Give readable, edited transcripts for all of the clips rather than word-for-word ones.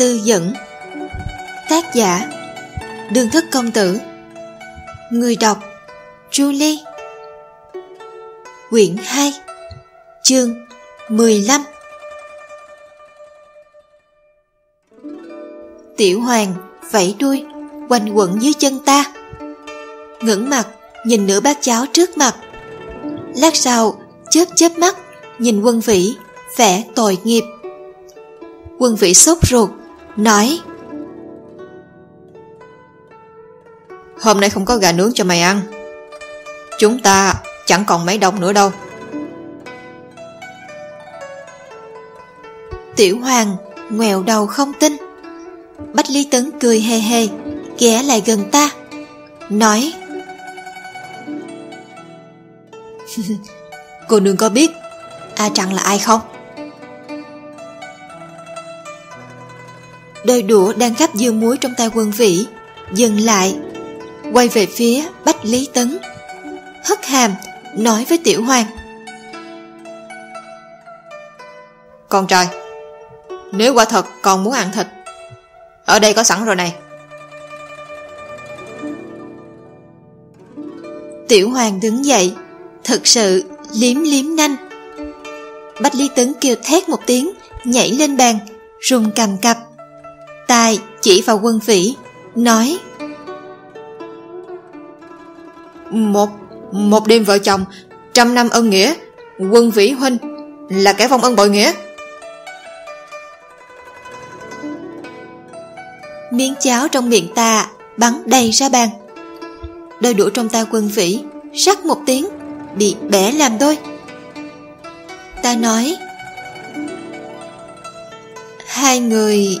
tư dẫn. Tác giả Đường Thất Công Tử. Người đọc Julie. Quyển 2, chương 15. Tiểu Hoàng vẫy đuôi quanh quẩn dưới chân ta, ngẩng mặt nhìn nửa bát cháo trước mặt. Lát sau chớp chớp mắt nhìn Quân Vĩ, vẻ tội nghiệp. Quân Vĩ sốt ruột nói: Hôm nay không có gà nướng cho mày ăn. Chúng ta chẳng còn mấy đồng nữa đâu. Tiểu Hoàng ngoẹo đầu không tin. Bách Lý Tấn cười hề hề ghé lại gần ta, nói: Cô nương có biết A Trăng là ai không? Đôi đũa đang gắp dưa muối trong tay Quân Vĩ dừng lại, quay về phía Bách Lý Tấn, hất hàm nói với Tiểu Hoàng: Con trai, nếu quả thật còn muốn ăn thịt, ở đây có sẵn rồi này. Tiểu Hoàng đứng dậy, thực sự liếm liếm nanh. Bách Lý Tấn kêu thét một tiếng, nhảy lên bàn, run cầm cập, tay chỉ vào Quân Vĩ, nói: Một đêm vợ chồng, 100 năm ân nghĩa, Quân Vĩ huynh là kẻ vong ân bội nghĩa. Miếng cháo trong miệng ta bắn đầy ra bàn. Đôi đũa trong tay Quân Vĩ rắc một tiếng bị bẻ làm đôi. Ta nói: Hai người...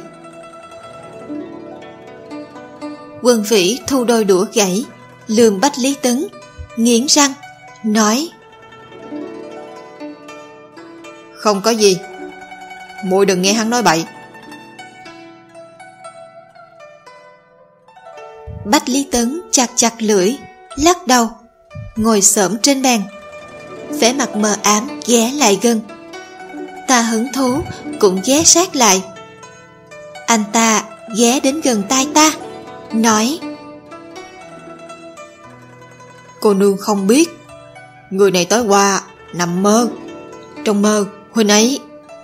Quân Vĩ thu đôi đũa gãy, lườm Bách Lý Tấn, nghiến răng nói: Không có gì, muội đừng nghe hắn nói bậy. Bách Lý Tấn chặt chặt lưỡi, lắc đầu, ngồi xổm trên bàn, vẻ mặt mờ ám ghé lại gần. Ta hứng thú cũng ghé sát lại. Anh ta ghé đến gần tai ta, nói: Cô nương không biết, người này tối qua nằm mơ. Trong mơ huynh ấy...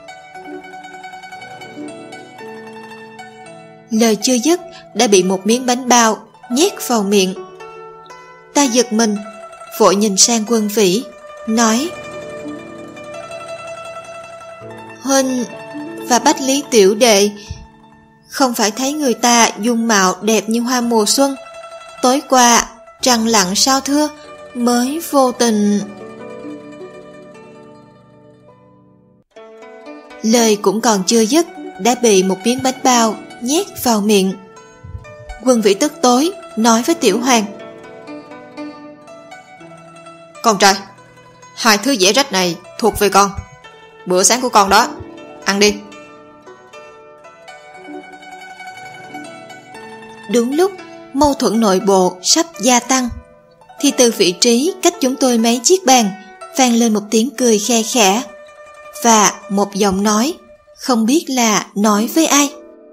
Lời chưa dứt đã bị một miếng bánh bao nhét vào miệng. Ta giật mình, vội nhìn sang Quân Vĩ, nói: Huynh và Bách Lý tiểu đệ không phải thấy người ta dung mạo đẹp như hoa mùa xuân, tối qua trăng lặng sao thưa mới vô tình... Lời cũng còn chưa dứt đã bị một miếng bánh bao nhét vào miệng. Quân Vĩ tức tối nói với Tiểu Hoàng: Con trai, hai thứ dễ rách này thuộc về con. Bữa sáng của con đó, ăn đi. Đúng lúc mâu thuẫn nội bộ sắp gia tăng, thì từ vị trí cách chúng tôi mấy chiếc bàn vang lên một tiếng cười khe khẽ và một giọng nói không biết là nói với ai.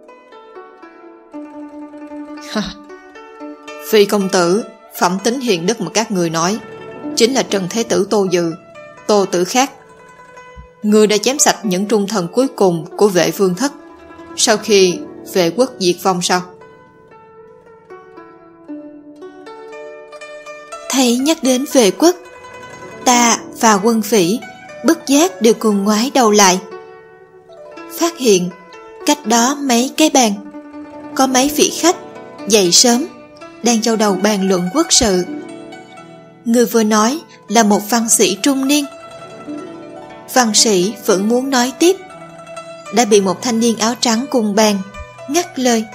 Phi công tử, phẩm tính hiền đức mà các người nói chính là Trần Thế Tử Tô Dự, Tô Tử Khác. Người đã chém sạch những trung thần cuối cùng của Vệ Vương Thất sau khi Vệ quốc diệt vong sao? Thấy nhắc đến Vệ quốc, ta và Quân Vĩ bất giác đều cùng ngoái đầu lại, phát hiện cách đó mấy cái bàn có mấy vị khách dậy sớm đang châu đầu bàn luận quốc sự. Người vừa nói là một văn sĩ trung niên. Văn sĩ vẫn muốn nói tiếp, đã bị một thanh niên áo trắng cùng bàn ngắt lời: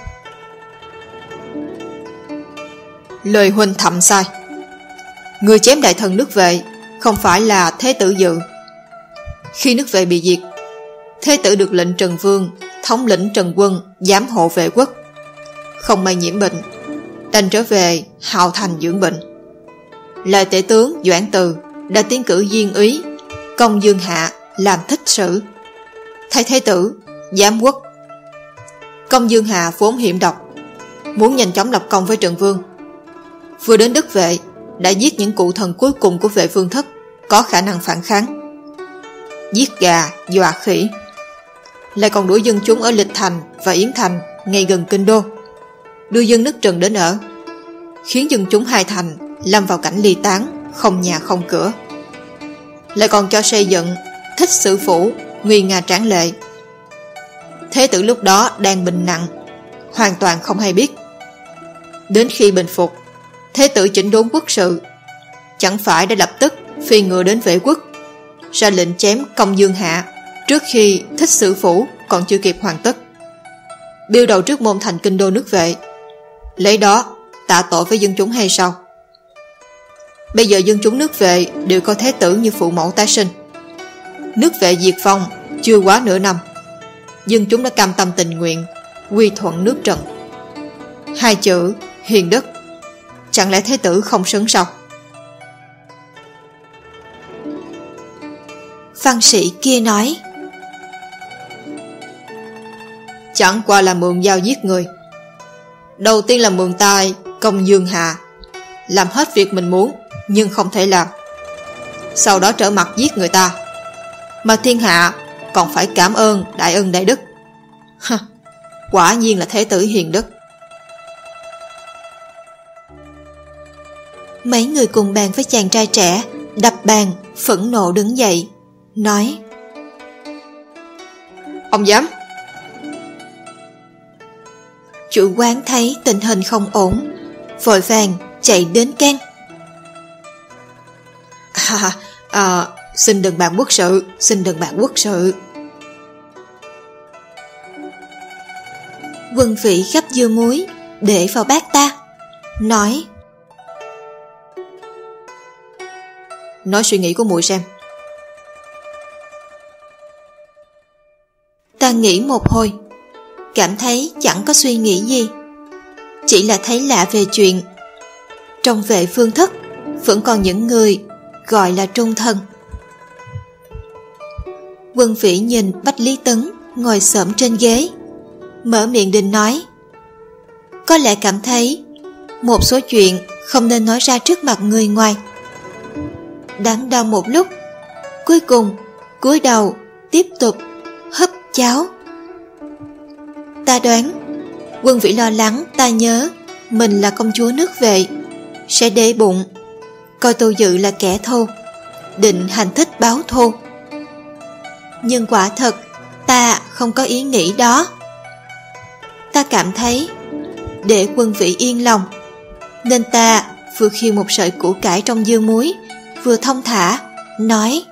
Lời huynh thầm sai. Người chém đại thần nước Vệ không phải là Thế Tử Dự. Khi nước Vệ bị diệt, Thế Tử được lệnh Trần Vương thống lĩnh Trần Quân giám hộ Vệ quốc, không may nhiễm bệnh, đành trở về Hào Thành dưỡng bệnh. Lại tể tướng Doãn Từ đã tiến cử Diên úy Công Dương Hạ làm thích sử, thay Thế Tử giám quốc. Công Dương Hà vốn hiểm độc, muốn nhanh chóng lập công với Trần Vương. Vừa đến Đức Vệ đã giết những cụ thần cuối cùng của Vệ Vương thất có khả năng phản kháng. Giết gà, dọa khỉ, lại còn đuổi dân chúng ở Lịch Thành và Yến Thành ngay gần kinh đô, đưa dân nước Trần đến ở, khiến dân chúng hai thành lâm vào cảnh ly tán, không nhà không cửa. Lại còn cho xây dựng Thích Sử Phủ nguy nga tráng lệ. Thế tử lúc đó đang bệnh nặng, hoàn toàn không hay biết. Đến khi bình phục, thế tử chỉnh đốn quốc sự, chẳng phải đã lập tức phi ngựa đến Vệ quốc, ra lệnh chém Công Dương Hạ trước khi Thích Sử Phủ còn chưa kịp hoàn tất, biêu đầu trước môn thành kinh đô nước Vệ, lấy đó tạ tội với dân chúng hay sao? Bây giờ dân chúng nước Vệ đều coi thế tử như phụ mẫu tái sinh. Nước Vệ diệt vong chưa quá nửa năm, dân chúng đã cam tâm tình nguyện quy thuận nước Trần. Hai chữ hiền đức, chẳng lẽ thế tử không xứng sao? Văn sĩ kia nói: Chẳng qua là mượn dao giết người. Đầu tiên là mượn tay Công Dương Hà, làm hết việc mình muốn nhưng không thể làm, sau đó trở mặt giết người ta, mà thiên hạ còn phải cảm ơn đại ân đại đức. Quả nhiên là thế tử hiền đức. Mấy người cùng bàn với chàng trai trẻ đập bàn, phẫn nộ đứng dậy, nói: Ông dám? Chủ quán thấy tình hình không ổn, vội vàng chạy đến can: Xin đừng bàn quốc sự, xin đừng bàn quốc sự. Quân Vĩ gắp dưa muối để vào bát ta, nói: Nói suy nghĩ của muội xem. Ta nghĩ một hồi, cảm thấy chẳng có suy nghĩ gì, chỉ là thấy lạ về chuyện trong Vệ Vương thất vẫn còn những người gọi là trung thần. Quân Vĩ nhìn Bách Lý Tấn ngồi xổm trên ghế, mở miệng định nói, có lẽ cảm thấy một số chuyện không nên nói ra trước mặt người ngoài. Đắn đo một lúc, cuối cùng cúi đầu tiếp tục hấp cháo. Ta đoán Quân Vĩ lo lắng ta nhớ mình là công chúa nước Vệ, sẽ để bụng, coi Tô Dự là kẻ thù, định hành thích báo thù. Nhưng quả thật ta không có ý nghĩ đó. Ta cảm thấy để Quân Vĩ yên lòng, nên ta vừa khiêng một sợi củ cải trong dưa muối, vừa thông thả nói: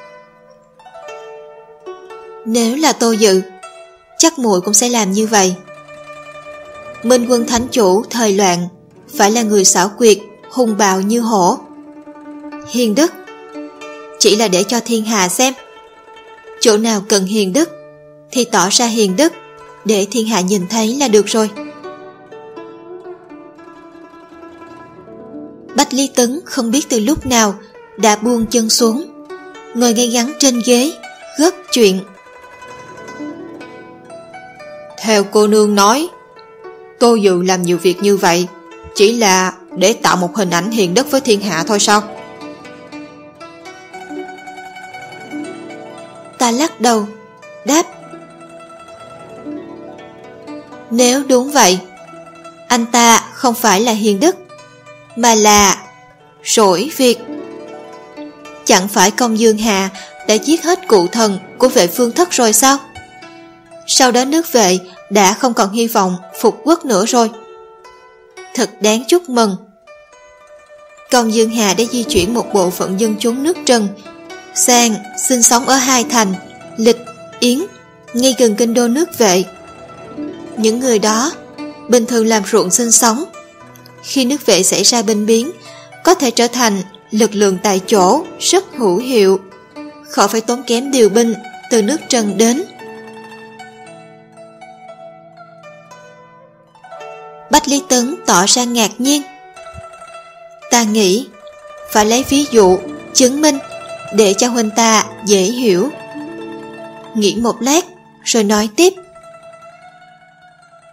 Nếu là Tô Dự, chắc muội cũng sẽ làm như vậy. Minh Quân thánh chủ thời loạn phải là người xảo quyệt, hung bạo như hổ. Hiền đức chỉ là để cho thiên hạ xem, chỗ nào cần hiền đức thì tỏ ra hiền đức để thiên hạ nhìn thấy là được rồi. Bách Lý Tấn không biết từ lúc nào đã buông chân xuống, ngồi ngay ngắn trên ghế góp chuyện. Theo cô nương nói, Tô Dự làm nhiều việc như vậy chỉ là để tạo một hình ảnh hiền đức với thiên hạ thôi sao? Ta lắc đầu đáp: Nếu đúng vậy, anh ta không phải là hiền đức, mà là rỗi việc. Chẳng phải Công Dương Hà đã giết hết cụ thần của Vệ Vương thất rồi sao? Sau đó nước Vệ đã không còn hy vọng phục quốc nữa rồi. Thật đáng chúc mừng. Công Dương Hà đã di chuyển một bộ phận dân chúng nước Trần sang sinh sống ở hai thành Lịch, Yến, ngay gần kinh đô nước Vệ. Những người đó bình thường làm ruộng sinh sống, khi nước Vệ xảy ra binh biến có thể trở thành lực lượng tại chỗ rất hữu hiệu, khỏi phải tốn kém điều binh từ nước Trần đến. Bách Lý Tấn tỏ ra ngạc nhiên. Ta nghĩ phải lấy ví dụ chứng minh để cho huynh ta dễ hiểu. Nghĩ một lát rồi nói tiếp: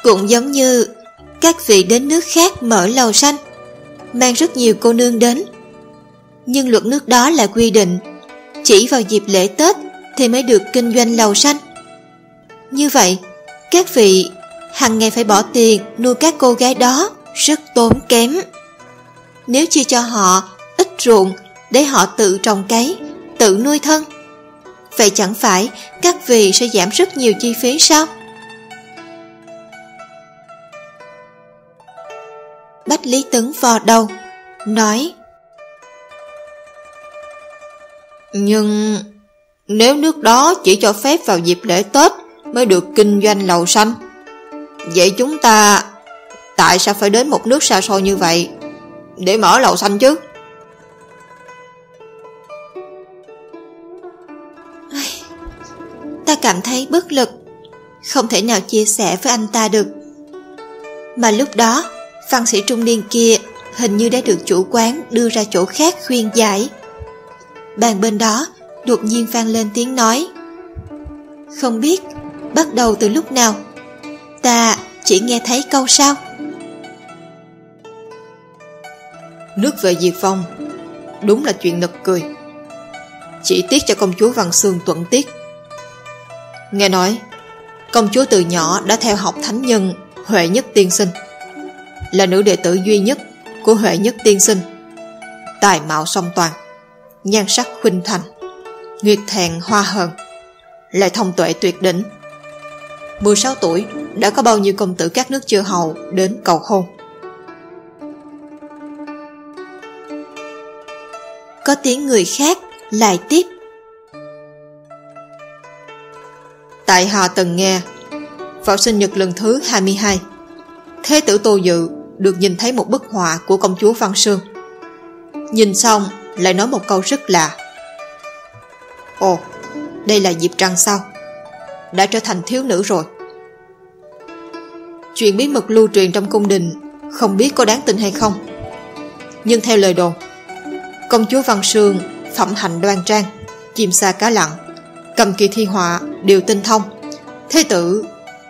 Cũng giống như các vị đến nước khác mở lầu xanh, mang rất nhiều cô nương đến. Nhưng luật nước đó là quy định chỉ vào dịp lễ Tết thì mới được kinh doanh lầu xanh. Như vậy, các vị hàng ngày phải bỏ tiền nuôi các cô gái đó, rất tốn kém. Nếu chia cho họ ít ruộng để họ tự trồng cấy, tự nuôi thân, vậy chẳng phải các vị sẽ giảm rất nhiều chi phí sao? Bách Lý Tấn vò đầu, nói: Nhưng nếu nước đó chỉ cho phép vào dịp lễ Tết mới được kinh doanh lầu xanh, vậy chúng ta tại sao phải đến một nước xa xôi như vậy để mở lầu xanh chứ? Ta cảm thấy bất lực, không thể nào chia sẻ với anh ta được. Mà lúc đó văn sĩ trung niên kia hình như đã được chủ quán đưa ra chỗ khác khuyên giải. Bàn bên đó đột nhiên vang lên tiếng nói: Không biết bắt đầu từ lúc nào, ta chỉ nghe thấy câu sau: Nước về diệt vong, đúng là chuyện nực cười. Chỉ tiếc cho công chúa Văn Xương tuẫn tiết. Nghe nói công chúa từ nhỏ đã theo học thánh nhân Huệ Nhất Tiên Sinh, là nữ đệ tử duy nhất của Huệ Nhất Tiên Sinh. Tài mạo song toàn, nhan sắc khuynh thành, nguyệt thẹn hoa hờn, lại thông tuệ tuyệt đỉnh. 16 tuổi đã có bao nhiêu công tử các nước chư hầu đến cầu hôn. Có tiếng người khác lại tiếp: Tại hạ từng nghe, vào sinh nhật lần thứ 22, Thế tử Tô Dự được nhìn thấy một bức họa của công chúa Văn Xương. Nhìn xong lại nói một câu rất lạ: Ồ, đây là Diệp Trăng sao? Đã trở thành thiếu nữ rồi. Chuyện bí mật lưu truyền trong cung đình không biết có đáng tin hay không, nhưng theo lời đồn, công chúa Văn Xương phẩm hạnh đoan trang, chim sa cá lặn, cầm kỳ thi họa đều tinh thông. Thế tử...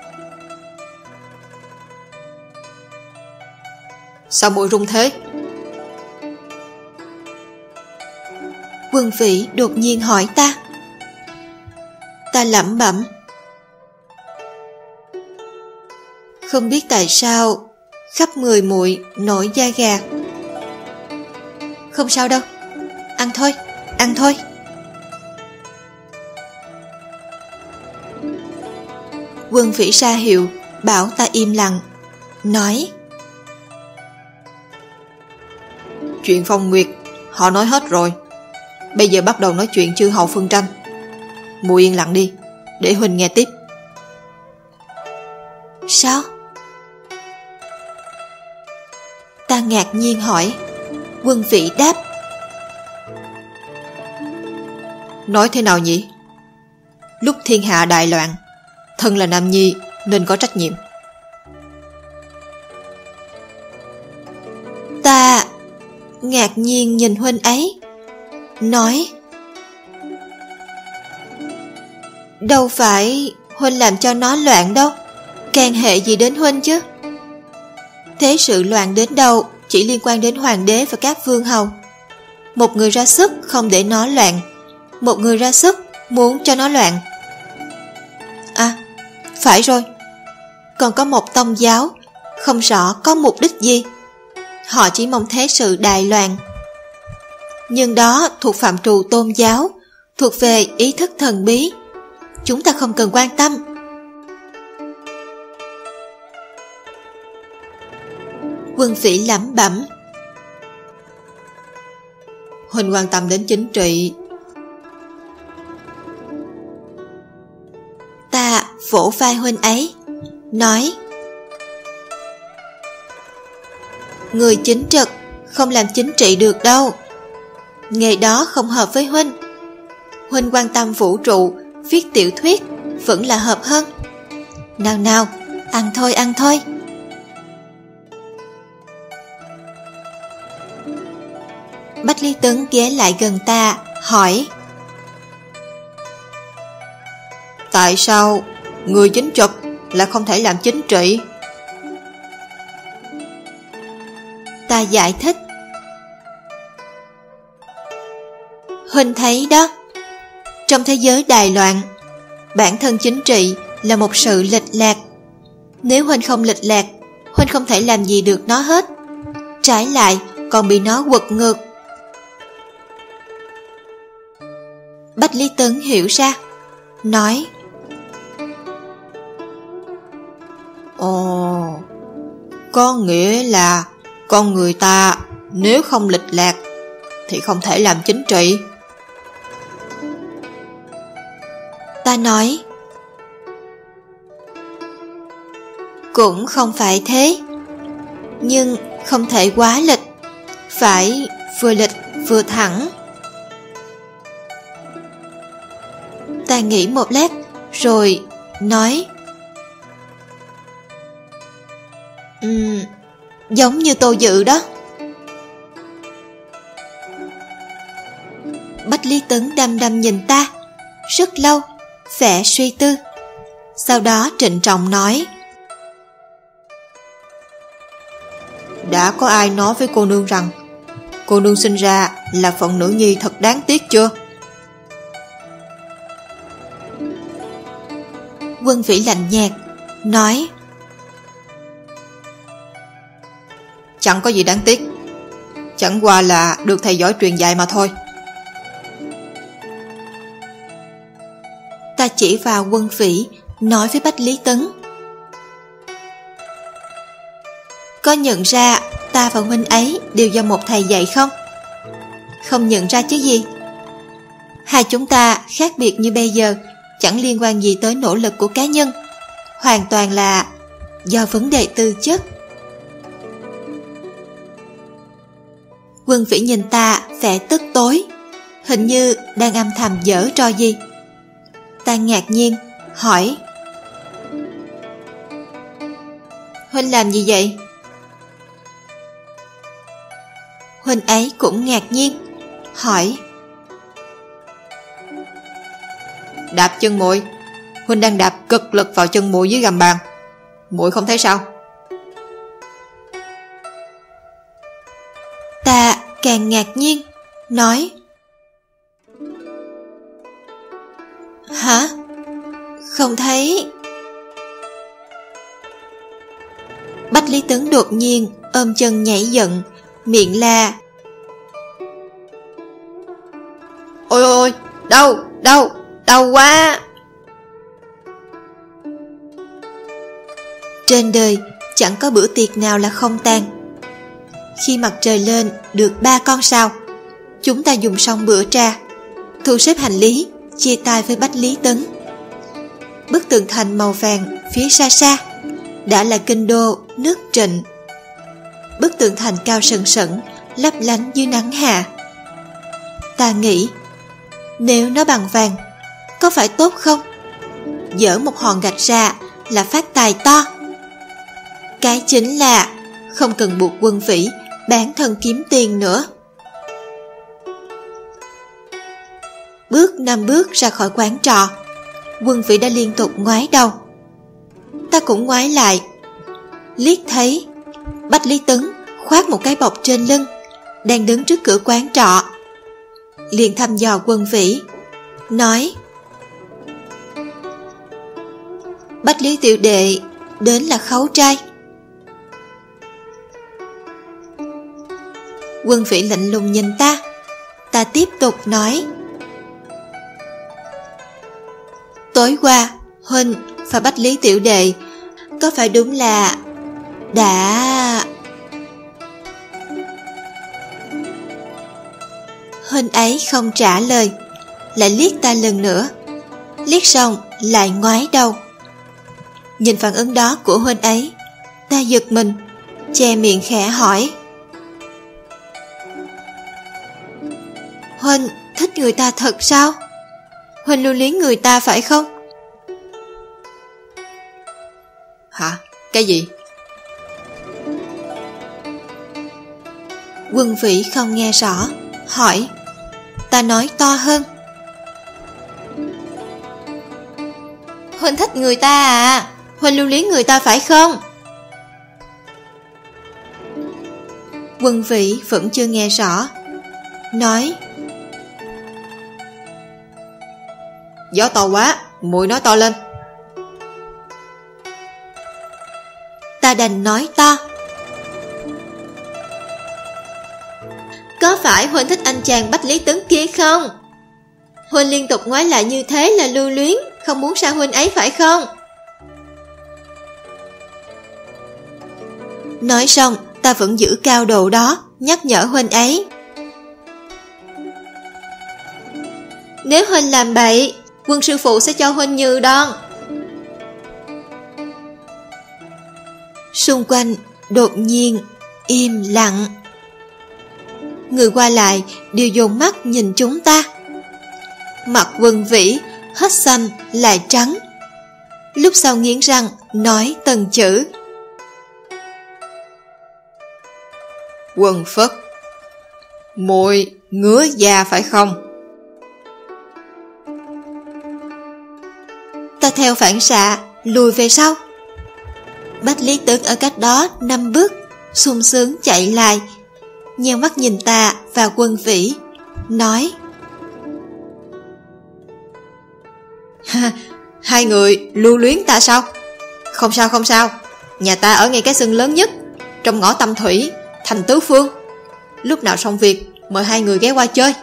Sao muội run thế? Quân Vĩ đột nhiên hỏi ta. Ta lẩm bẩm: Không biết tại sao khắp người muội nổi da gà. Không sao đâu, ăn thôi, ăn thôi. Quân Vĩ ra hiệu bảo ta im lặng, nói: Chuyện Phong Nguyệt họ nói hết rồi, bây giờ bắt đầu nói chuyện chư hầu phân tranh. Muội yên lặng đi, để huynh nghe tiếp. Sao? Ta ngạc nhiên hỏi. Quân Vĩ đáp: Nói thế nào nhỉ? Lúc thiên hạ đại loạn, thân là nam nhi nên có trách nhiệm. Ta ngạc nhiên nhìn huynh ấy, nói: Đâu phải huynh làm cho nó loạn đâu, can hệ gì đến huynh chứ? Thế sự loạn đến đâu chỉ liên quan đến hoàng đế và các vương hầu. Một người ra sức không để nó loạn, một người ra sức muốn cho nó loạn. À, phải rồi, còn có một tông giáo, không rõ có mục đích gì. Họ chỉ mong thế sự đại loạn. Nhưng đó thuộc phạm trù tôn giáo, thuộc về ý thức thần bí. Chúng ta không cần quan tâm. Quân Vĩ lẩm bẩm: Huynh quan tâm đến chính trị. Ta vỗ vai huynh ấy, nói: Người chính trực không làm chính trị được đâu. Nghề đó không hợp với huynh. Huynh quan tâm vũ trụ, viết tiểu thuyết vẫn là hợp hơn. Nào nào, ăn thôi, ăn thôi. Bách Lý Tấn ghé lại gần ta, hỏi: Tại sao người chính trực lại không thể làm chính trị? Ta giải thích. Huynh thấy đó, trong thế giới đài loạn, bản thân chính trị là một sự lệch lạc. Nếu Huynh không lệch lạc, Huynh không thể làm gì được nó hết. Trái lại, còn bị nó quật ngược. Bách Lý Tấn hiểu ra, nói: Ồ, có nghĩa là con người ta nếu không lệch lạc thì không thể làm chính trị. Ta nói: cũng không phải thế, nhưng không thể quá lệch, phải vừa lệch vừa thẳng. Ta nghĩ một lát rồi nói: giống như Tô Dự đó. Bách Lý Tấn đăm đăm nhìn ta rất lâu, vẻ suy tư. Sau đó trịnh trọng nói: Đã có ai nói với cô nương rằng cô nương sinh ra là phận nữ nhi thật đáng tiếc chưa? Quân Vĩ lạnh nhạt nói: Chẳng có gì đáng tiếc, chẳng qua là được thầy giỏi truyền dạy mà thôi. Ta chỉ vào Quân Vĩ, nói với Bách Lý Tấn: có nhận ra ta và huynh ấy đều do một thầy dạy không? Không nhận ra chứ gì. Hai chúng ta khác biệt như bây giờ chẳng liên quan gì tới nỗ lực của cá nhân, hoàn toàn là do vấn đề tư chất. Quân Vĩ nhìn ta vẻ tức tối, hình như đang âm thầm giở trò gì. Ta ngạc nhiên hỏi: huynh làm gì vậy? Huynh ấy cũng ngạc nhiên hỏi: Đạp chân muội. Huynh đang đạp cực lực vào chân muội dưới gầm bàn, muội không thấy sao? Ta càng ngạc nhiên nói: hả? Không thấy. Bách Lý Tấn đột nhiên ôm chân nhảy giận, miệng la: Ôi ôi ôi, đau, đau, đau quá. Trên đời chẳng có bữa tiệc nào là không tàn. Khi mặt trời lên được 3 con sao, chúng ta dùng xong bữa trà, thu xếp hành lý, chia tay với Bách Lý Tấn. Bức tường thành màu vàng phía xa xa đã là kinh đô nước Trịnh. Bức tường thành cao sừng sững, lấp lánh dưới nắng hạ. Ta nghĩ, nếu nó bằng vàng, có phải tốt không? Dỡ một hòn gạch ra là phát tài to. Cái chính là không cần buộc Quân Vĩ bán thân kiếm tiền nữa. Bước 5 bước ra khỏi quán trọ, Quân Vĩ đã liên tục ngoái đầu. Ta cũng ngoái lại, liếc thấy Bách Lý Tấn khoác một cái bọc trên lưng, đang đứng trước cửa quán trọ. Liền thăm dò Quân Vĩ, nói: Bách Lý tiểu đệ đến là khấu trai. Quân Vĩ lạnh lùng nhìn ta. Ta tiếp tục nói: tối qua huynh và Bách Lý tiểu đệ có phải đúng là đã... Huynh ấy không trả lời, lại liếc ta lần nữa. Liếc xong lại ngoái đầu. Nhìn phản ứng đó của huynh ấy, ta giật mình, che miệng khẽ hỏi: huynh thích người ta thật sao? Huynh lưu luyến người ta phải không? Hả? Cái gì? Quân Vĩ không nghe rõ, hỏi. Ta nói to hơn: huynh thích người ta à? Huynh lưu luyến người ta phải không? Quân Vĩ vẫn chưa nghe rõ, nói: Gió to quá, muội nói to lên. Ta đành nói to: Có phải huynh thích anh chàng Bách Lý Tấn kia không? Huynh liên tục ngoái lại như thế là lưu luyến, không muốn xa huynh ấy phải không? Nói xong, ta vẫn giữ cao độ đó, nhắc nhở huynh ấy: Nếu huynh làm bậy, Quân sư phụ sẽ cho huynh như đòn. Xung quanh đột nhiên im lặng. Người qua lại đều dồn mắt nhìn chúng ta. Mặt Quân Vĩ hết xanh lại trắng, lúc sau nghiến răng nói từng chữ: Quân Phất, muội ngứa da phải không? Ta theo phản xạ lùi về sau. Bách Lý Tấn ở cách đó 5 bước sung sướng chạy lại, nheo mắt nhìn ta và Quân Vĩ, nói: Hai người lưu luyến ta sao? Không sao không sao, nhà ta ở ngay cái sân lớn nhất, trong ngõ Tâm Thủy, thành Tứ Phương. Lúc nào xong việc mời hai người ghé qua chơi.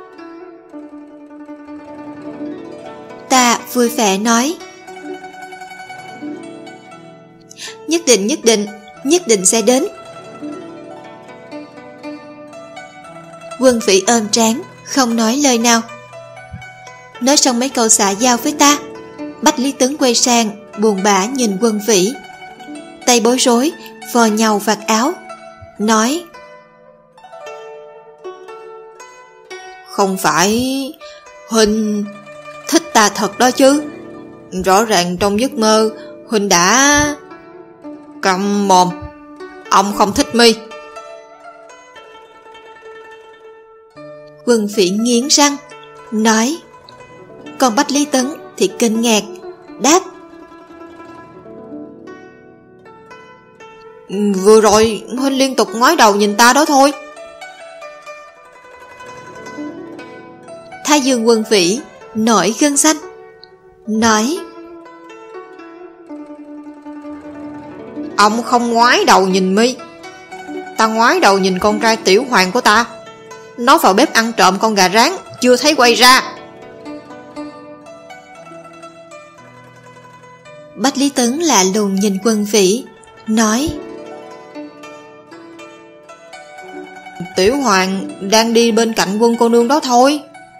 Ta vui vẻ nói: Nhất định sẽ đến. Quân Vĩ ôm trán, không nói lời nào. Nói xong mấy câu xã giao với ta, Bách Lý Tấn quay sang buồn bã nhìn Quân Vĩ, tay bối rối vò nhau vạt áo, nói: Không phải huynh thích ta thật đó chứ? Rõ ràng trong giấc mơ huynh đã... Câm mồm, ông không thích mi. Quân Vĩ nghiến răng nói. Còn Bách Lý Tấn thì kinh ngạc đáp: Vừa rồi huynh liên tục ngoái đầu nhìn ta đó thôi. Thái dương Quân Vĩ nổi gân xanh, nói: Ông không ngoái đầu nhìn mi, ta ngoái đầu nhìn con trai Tiểu Hoàng của ta. Nó vào bếp ăn trộm con gà rán, chưa thấy quay ra. Bách Lý Tấn lạ lùng nhìn Quân Vĩ, nói: Tiểu Hoàng đang đi bên cạnh Quân cô nương đó thôi.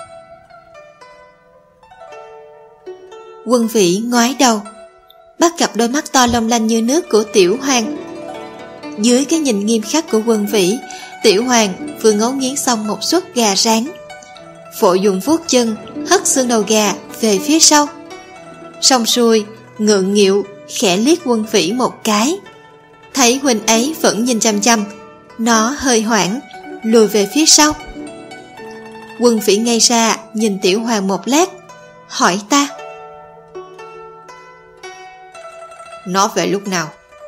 Quân Vĩ ngoái đầu, bắt gặp đôi mắt to long lanh như nước của Tiểu Hoàng. Dưới cái nhìn nghiêm khắc của Quân Vĩ, Tiểu Hoàng vừa ngấu nghiến xong một suất gà rán, vội dùng vuốt chân hất xương đầu gà về phía sau. Xong xuôi, ngượng nghịu khẽ liếc Quân Vĩ một cái. Thấy huynh ấy vẫn nhìn chăm chăm, nó hơi hoảng lùi về phía sau. Quân Vĩ ngây ra nhìn Tiểu Hoàng một lát, hỏi ta: Nó về lúc nào?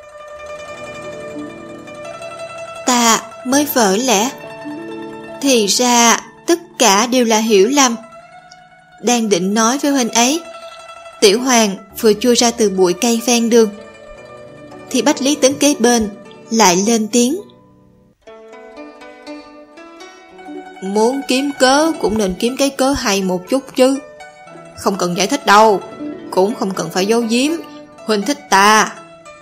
Ta mới vỡ lẽ. Thì ra tất cả đều là hiểu lầm. Đang định nói với huynh ấy, Tiểu Hoàng vừa chui ra từ bụi cây ven đường, thì Bách Lý Tấn kế bên lại lên tiếng: Muốn kiếm cớ cũng nên kiếm cái cớ hay một chút chứ. Không cần giải thích đâu, cũng không cần phải giấu giếm huynh thích ta.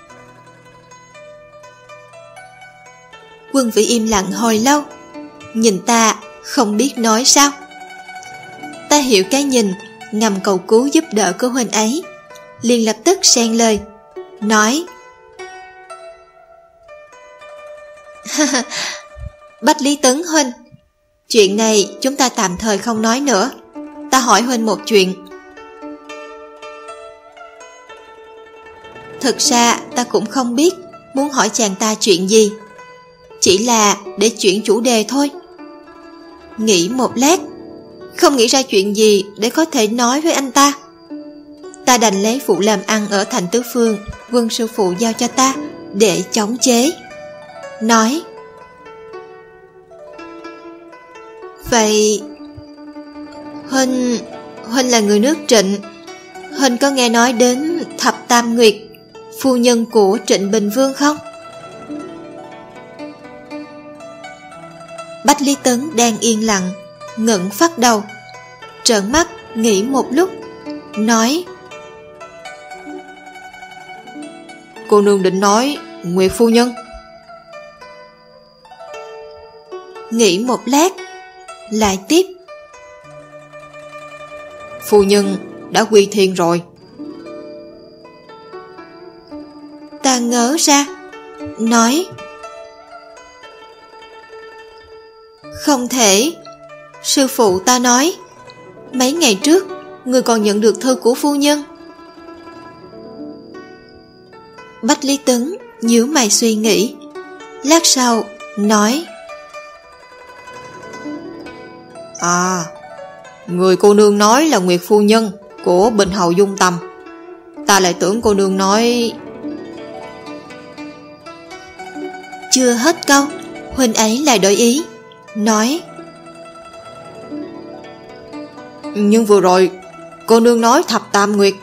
Quân Vĩ im lặng hồi lâu, nhìn ta không biết nói sao. Ta hiểu cái nhìn ngầm cầu cứu giúp đỡ của huynh ấy, liền lập tức xen lời, nói: Bách Lý Tấn huynh, chuyện này chúng ta tạm thời không nói nữa. Ta hỏi huynh một chuyện. Thực ra ta cũng không biết muốn hỏi chàng ta chuyện gì, chỉ là để chuyển chủ đề thôi. Nghĩ một lát, không nghĩ ra chuyện gì để có thể nói với anh ta. Ta đành lấy vụ làm ăn ở thành Tứ Phương Quân sư phụ giao cho ta để chống chế, nói: Vậy Huynh là người nước Trịnh. Huynh có nghe nói đến Thập Tam Nguyệt, phu nhân của Trịnh Bình Vương không? Bách Lý Tấn đang yên lặng, ngẩng phát đầu, trợn mắt nghĩ một lúc, nói: Cô nương định nói Nguyệt phu nhân? Nghĩ một lát, lại tiếp: Phu nhân đã quy thiên rồi. Ta ngớ ra, nói: Không thể. Sư phụ ta nói mấy ngày trước người còn nhận được thư của phu nhân. Bách Lý Tấn nhíu mày suy nghĩ, lát sau nói: À, người cô nương nói là Nguyệt phu nhân của Bình Hầu Dung Tầm. Ta lại tưởng cô nương nói... Chưa hết câu, huynh ấy lại đổi ý, nói: Nhưng vừa rồi cô nương nói Thập Tam Nguyệt.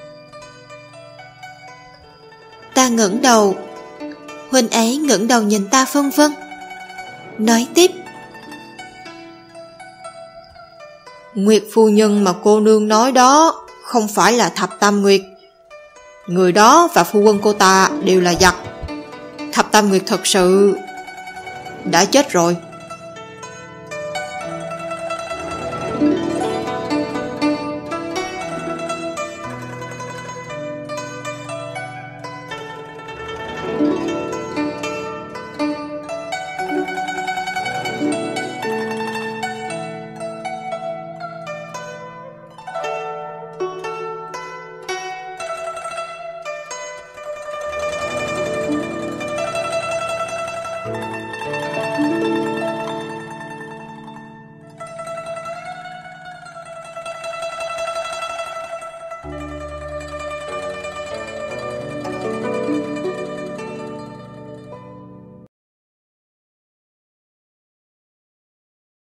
Ta ngẩng đầu, huynh ấy ngẩng đầu nhìn ta phân vân, nói tiếp: Nguyệt phu nhân mà cô nương nói đó không phải là Thập Tam Nguyệt. Người đó và phu quân cô ta đều là giặc. Thập Tam Nguyệt thật sự đã chết rồi.